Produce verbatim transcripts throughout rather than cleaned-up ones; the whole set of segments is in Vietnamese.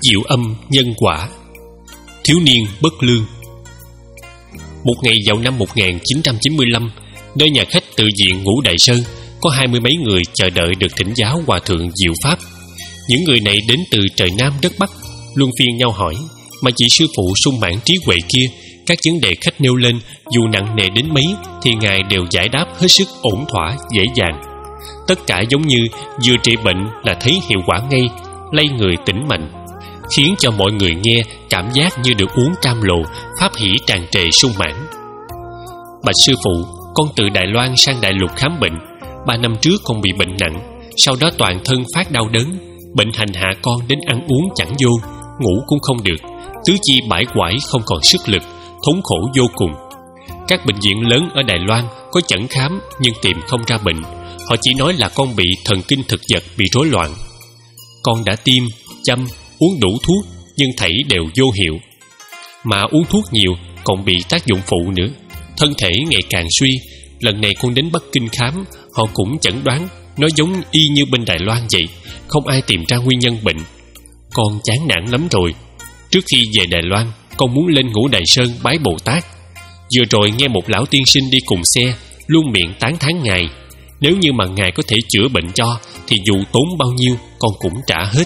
Diệu âm nhân quả. Thiếu niên bất lương. Một ngày vào năm một nghìn chín trăm chín mươi lăm, nơi nhà khách tự viện Ngũ Đại Sơn có hai mươi mấy người chờ đợi được thỉnh giáo hòa thượng Diệu Pháp. Những người này đến từ trời Nam đất Bắc, luân phiên nhau hỏi, mà vị sư phụ sung mãn trí huệ kia, các vấn đề khách nêu lên dù nặng nề đến mấy thì ngài đều giải đáp hết sức ổn thỏa, dễ dàng. Tất cả giống như vừa trị bệnh là thấy hiệu quả ngay, lay người tỉnh mạnh, khiến cho mọi người nghe cảm giác như được uống cam lồ, pháp hỷ tràn trề sung mãn. Bạch sư phụ, con từ Đài Loan sang Đại Lục khám bệnh. Ba năm trước con bị bệnh nặng, sau đó toàn thân phát đau đớn, bệnh hành hạ con đến ăn uống chẳng vô, ngủ cũng không được, tứ chi bãi quải không còn sức lực, thống khổ vô cùng. Các bệnh viện lớn ở Đài Loan có chẩn khám nhưng tìm không ra bệnh, họ chỉ nói là con bị thần kinh thực vật bị rối loạn. Con đã tiêm, châm, uống đủ thuốc nhưng thảy đều vô hiệu, mà uống thuốc nhiều còn bị tác dụng phụ nữa, thân thể ngày càng suy. Lần này con đến Bắc Kinh khám, họ cũng chẩn đoán nó giống y như bên Đài Loan vậy, không ai tìm ra nguyên nhân bệnh. Con chán nản lắm rồi. Trước khi về Đài Loan, con muốn lên Ngũ Đại Sơn bái Bồ Tát. Vừa rồi nghe một lão tiên sinh đi cùng xe, luôn miệng tán thán ngài. Nếu như mà ngài có thể chữa bệnh cho thì dù tốn bao nhiêu con cũng trả hết.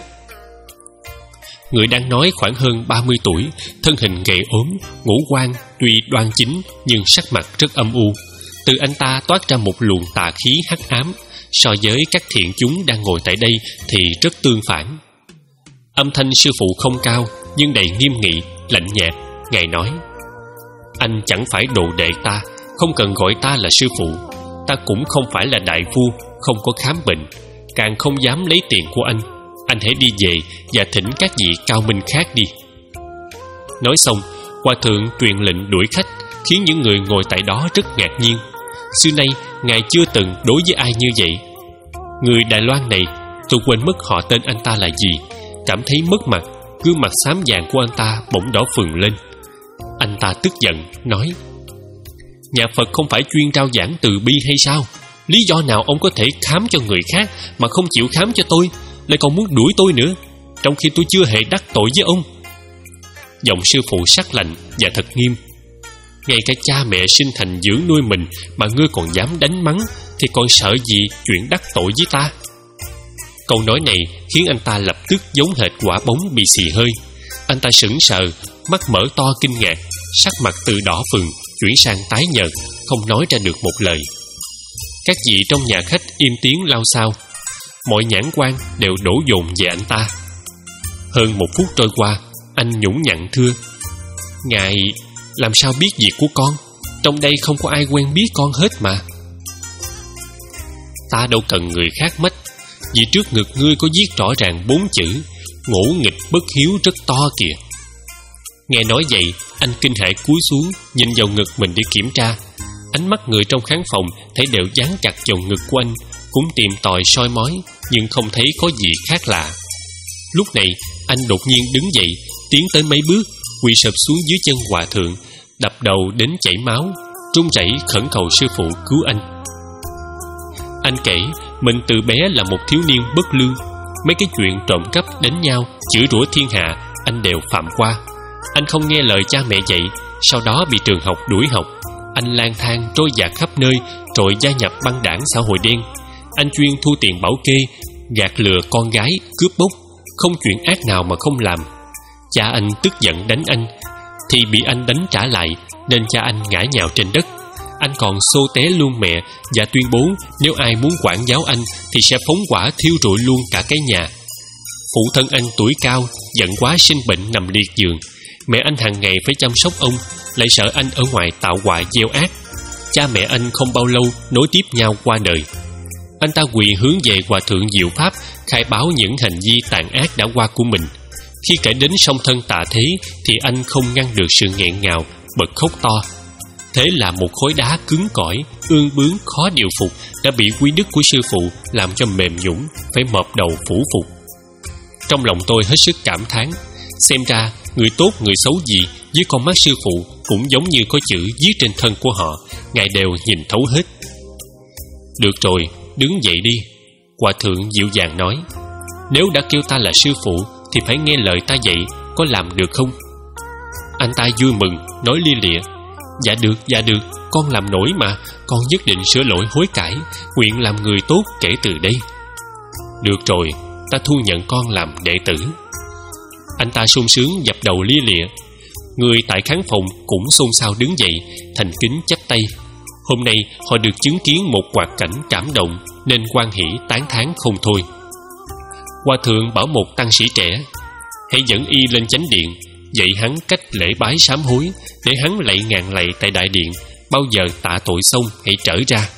Người đang nói khoảng hơn ba mươi tuổi, thân hình gầy ốm, ngũ quan tuy đoan chính nhưng sắc mặt rất âm u. Từ anh ta toát ra một luồng tà khí hắc ám, so với các thiện chúng đang ngồi tại đây thì rất tương phản. Âm thanh sư phụ không cao nhưng đầy nghiêm nghị, lạnh nhạt. Ngài nói: anh chẳng phải đồ đệ ta, không cần gọi ta là sư phụ. Ta cũng không phải là đại phu, không có khám bệnh, càng không dám lấy tiền của anh. Anh hãy đi về và thỉnh các vị cao minh khác đi. Nói xong, hòa thượng truyền lệnh đuổi khách, khiến những người ngồi tại đó rất ngạc nhiên. Xưa nay ngài chưa từng đối với ai như vậy. Người Đài Loan này, tôi quên mất họ tên anh ta là gì, cảm thấy mất mặt. Gương mặt xám vàng của anh ta bỗng đỏ phừng lên. Anh ta tức giận nói: nhà Phật không phải chuyên rao giảng từ bi hay sao? Lý do nào ông có thể khám cho người khác mà không chịu khám cho tôi, lại còn muốn đuổi tôi nữa, trong khi tôi chưa hề đắc tội với ông? Giọng sư phụ sắc lạnh và thật nghiêm. Ngay cả cha mẹ sinh thành dưỡng nuôi mình mà ngươi còn dám đánh mắng, thì còn sợ gì chuyện đắc tội với ta? Câu nói này khiến anh ta lập tức giống hệt quả bóng bị xì hơi. Anh ta sững sờ, mắt mở to kinh ngạc, sắc mặt từ đỏ phừng chuyển sang tái nhợt, không nói ra được một lời. Các vị trong nhà khách im tiếng lao xao, mọi nhãn quan đều đổ dồn về anh ta. Hơn một phút trôi qua, anh nhũng nhặn thưa: ngài làm sao biết việc của con? Trong đây không có ai quen biết con hết mà. Ta đâu cần người khác mách, vì trước ngực ngươi có viết rõ ràng bốn chữ: ngỗ nghịch bất hiếu rất to kìa. Nghe nói vậy, anh kinh hãi cúi xuống nhìn vào ngực mình để kiểm tra. Ánh mắt người trong khán phòng thấy đều dán chặt vào ngực của anh, cũng tìm tòi soi mói, nhưng không thấy có gì khác lạ. Lúc này anh đột nhiên đứng dậy, tiến tới mấy bước, quỳ sụp xuống dưới chân hòa thượng, đập đầu đến chảy máu, run rẩy khẩn cầu sư phụ cứu anh. Anh kể mình từ bé là một thiếu niên bất lương, mấy cái chuyện trộm cắp, đánh nhau, chửi rủa thiên hạ anh đều phạm qua. Anh không nghe lời cha mẹ dạy, sau đó bị trường học đuổi học. Anh lang thang trôi dạt khắp nơi, rồi gia nhập băng đảng xã hội đen. Anh chuyên thu tiền bảo kê, gạt lừa con gái, cướp bóc, không chuyện ác nào mà không làm. Cha anh tức giận đánh anh, thì bị anh đánh trả lại, nên cha anh ngã nhào trên đất. Anh còn xô té luôn mẹ và tuyên bố nếu ai muốn quản giáo anh thì sẽ phóng hỏa thiêu rụi luôn cả cái nhà. Phụ thân anh tuổi cao, giận quá sinh bệnh nằm liệt giường. Mẹ anh hàng ngày phải chăm sóc ông, lại sợ anh ở ngoài tạo họa gieo ác. Cha mẹ anh không bao lâu nối tiếp nhau qua đời. Anh ta quỳ hướng về hòa thượng Diệu Pháp, khai báo những hành vi tàn ác đã qua của mình. Khi kể đến song thân tạ thế thì anh không ngăn được sự nghẹn ngào, bật khóc to. Thế là một khối đá cứng cỏi, ương bướng, khó điều phục đã bị quy đức của sư phụ làm cho mềm nhũn, phải mọp đầu phủ phục. Trong lòng tôi hết sức cảm thán. Xem ra người tốt người xấu gì với con mắt sư phụ cũng giống như có chữ viết trên thân của họ, ngài đều nhìn thấu hết. Được rồi, đứng dậy đi, hòa thượng dịu dàng nói. Nếu đã kêu ta là sư phụ thì phải nghe lời ta dạy, có làm được không? Anh ta vui mừng, nói lia lịa: Dạ được, dạ được, con làm nổi mà. Con nhất định sửa lỗi hối cải, nguyện làm người tốt kể từ đây. Được rồi, ta thu nhận con làm đệ tử. Anh ta sung sướng dập đầu lia lịa. Người tại khán phòng cũng xôn xao đứng dậy, thành kính chắp tay. Hôm nay họ được chứng kiến một hoạt cảnh cảm động, nên hoan hỉ tán thán không thôi. Hòa thượng bảo một tăng sĩ trẻ: Hãy dẫn y lên chánh điện, dạy hắn cách lễ bái sám hối, để hắn lạy ngàn lạy tại đại điện. Bao giờ tạ tội xong hãy trở ra.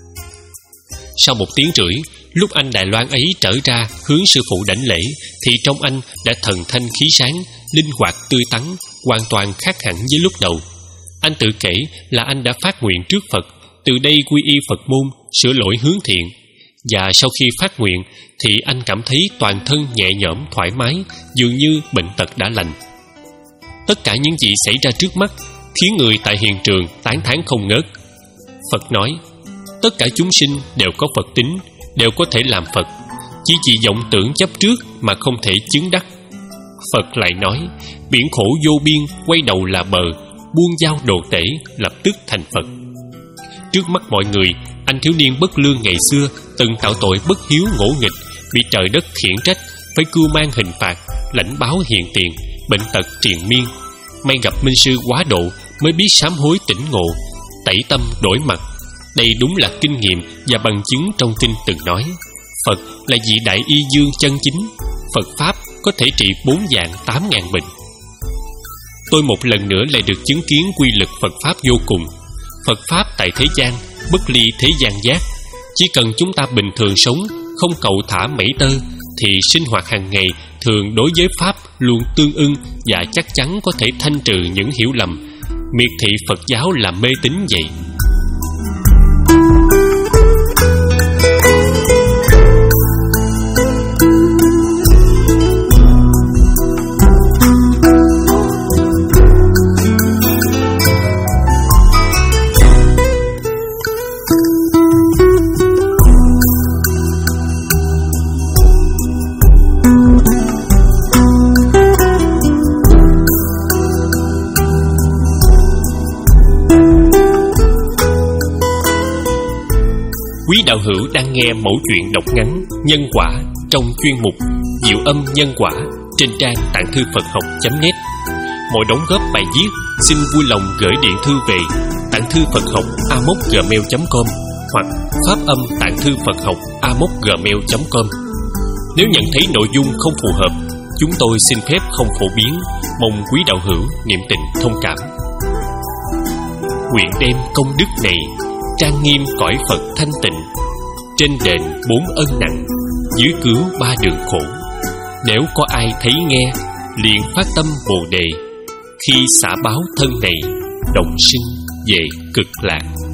Sau một tiếng rưỡi, lúc anh Đài Loan ấy trở ra hướng sư phụ đảnh lễ, thì trong anh đã thần thanh khí sáng, linh hoạt tươi tắn, hoàn toàn khác hẳn với lúc đầu. Anh tự kể là anh đã phát nguyện trước Phật, từ đây quy y Phật môn, sửa lỗi hướng thiện. Và sau khi phát nguyện thì anh cảm thấy toàn thân nhẹ nhõm thoải mái, dường như bệnh tật đã lành. Tất cả những gì xảy ra trước mắt khiến người tại hiện trường tán thán không ngớt. Phật nói: Tất cả chúng sinh đều có Phật tính, đều có thể làm Phật, chỉ vì vọng tưởng chấp trước mà không thể chứng đắc. Phật lại nói: Biển khổ vô biên, quay đầu là bờ, buông dao đồ tể, lập tức thành Phật. Trước mắt mọi người, anh thiếu niên bất lương ngày xưa từng tạo tội bất hiếu ngỗ nghịch, bị trời đất khiển trách, phải cưu mang hình phạt, lãnh báo hiện tiền, bệnh tật triền miên. May gặp minh sư quá độ mới biết sám hối tỉnh ngộ, tẩy tâm đổi mặt. Đây đúng là kinh nghiệm và bằng chứng trong kinh từng nói: Phật là vị đại y dương chân chính, Phật Pháp có thể trị bốn vạn tám ngàn bệnh. Tôi một lần nữa lại được chứng kiến quy lực Phật Pháp vô cùng. Phật Pháp tại thế gian, bất ly thế gian giác. Chỉ cần chúng ta bình thường sống, không cậu thả mảy tơ, thì sinh hoạt hàng ngày thường đối với Pháp luôn tương ưng, và chắc chắn có thể thanh trừ những hiểu lầm, miệt thị Phật giáo là mê tín vậy. Quý đạo hữu đang nghe mẫu chuyện đọc ngắn Nhân Quả trong chuyên mục Diệu Âm Nhân Quả trên trang tạng thư Phật học chấm net. Mọi đóng góp bài viết xin vui lòng gửi điện thư về tạng thư Phật học a mốc gmail chấm com hoặc pháp âm tạng thư Phật học a mốc gmail chấm com. Nếu nhận thấy nội dung không phù hợp, chúng tôi xin phép không phổ biến, mong quý đạo hữu niệm tình thông cảm. Nguyện đem công đức này trang nghiêm cõi Phật thanh tịnh, trên đền bốn ân nặng, dưới cứu ba đường khổ. Nếu có ai thấy nghe, liền phát tâm Bồ đề, khi xả báo thân này, đồng sinh về cực lạc.